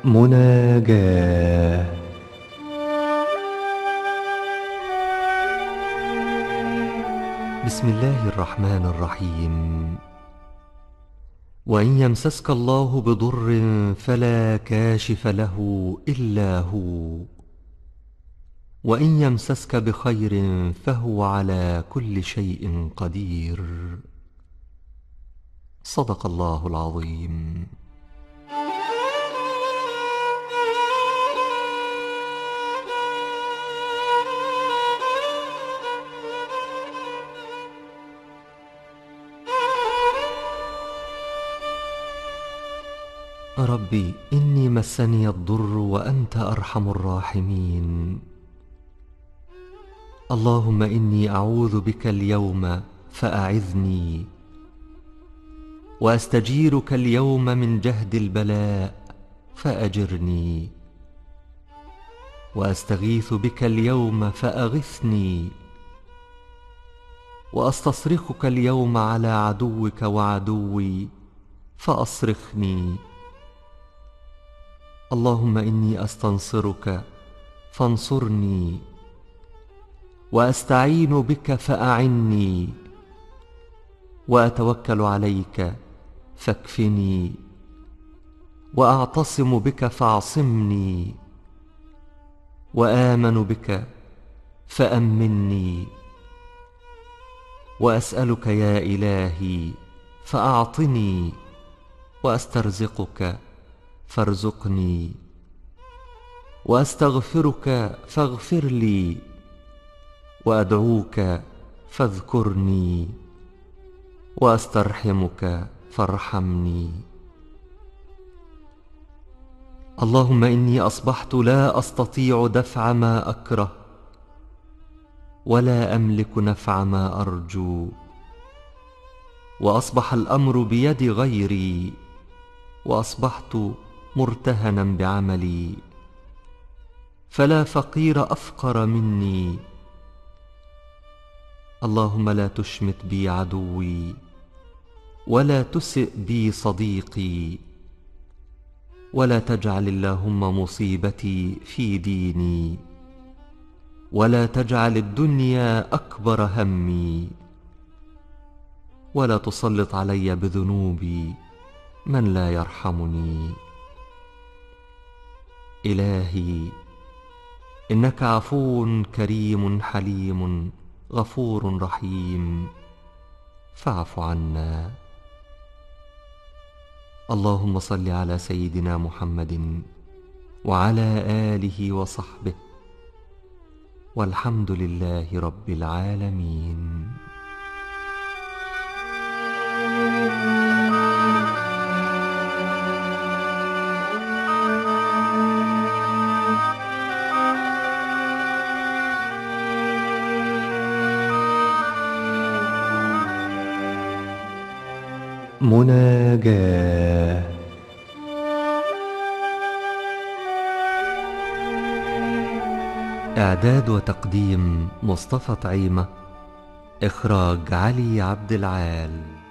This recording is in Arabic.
مناجاة. بسم الله الرحمن الرحيم. وإن يمسسك الله بضر فلا كاشف له إلا هو، وإن يمسسك بخير فهو على كل شيء قدير. صدق الله العظيم. ربي إني مسني الضر وأنت أرحم الراحمين. اللهم إني أعوذ بك اليوم فأعذني، وأستجيرك اليوم من جهد البلاء فأجرني، وأستغيث بك اليوم فأغثني، وأستصرخك اليوم على عدوك وعدوي فأصرخني. اللهم إني أستنصرك فانصرني، وأستعين بك فأعني، وأتوكل عليك فاكفني، وأعتصم بك فاعصمني، وآمن بك فأمني، وأسألك يا إلهي فأعطني، وأسترزقك فارزقني، وأستغفرك فاغفر لي، وأدعوك فاذكرني، وأسترحمك فارحمني. اللهم إني أصبحت لا أستطيع دفع ما أكره، ولا أملك نفع ما أرجو، وأصبح الأمر بيد غيري، وأصبحت مرتهنا بعملي، فلا فقير أفقر مني. اللهم لا تشمت بي عدوي، ولا تسئ بي صديقي، ولا تجعل اللهم مصيبتي في ديني، ولا تجعل الدنيا أكبر همي، ولا تسلط علي بذنوبي من لا يرحمني. إلهي إنك عفو كريم حليم غفور رحيم، فاعف عنا. اللهم صل على سيدنا محمد وعلى آله وصحبه، والحمد لله رب العالمين. مناجاة. إعداد وتقديم مصطفى طعيمة. إخراج علي عبد العال.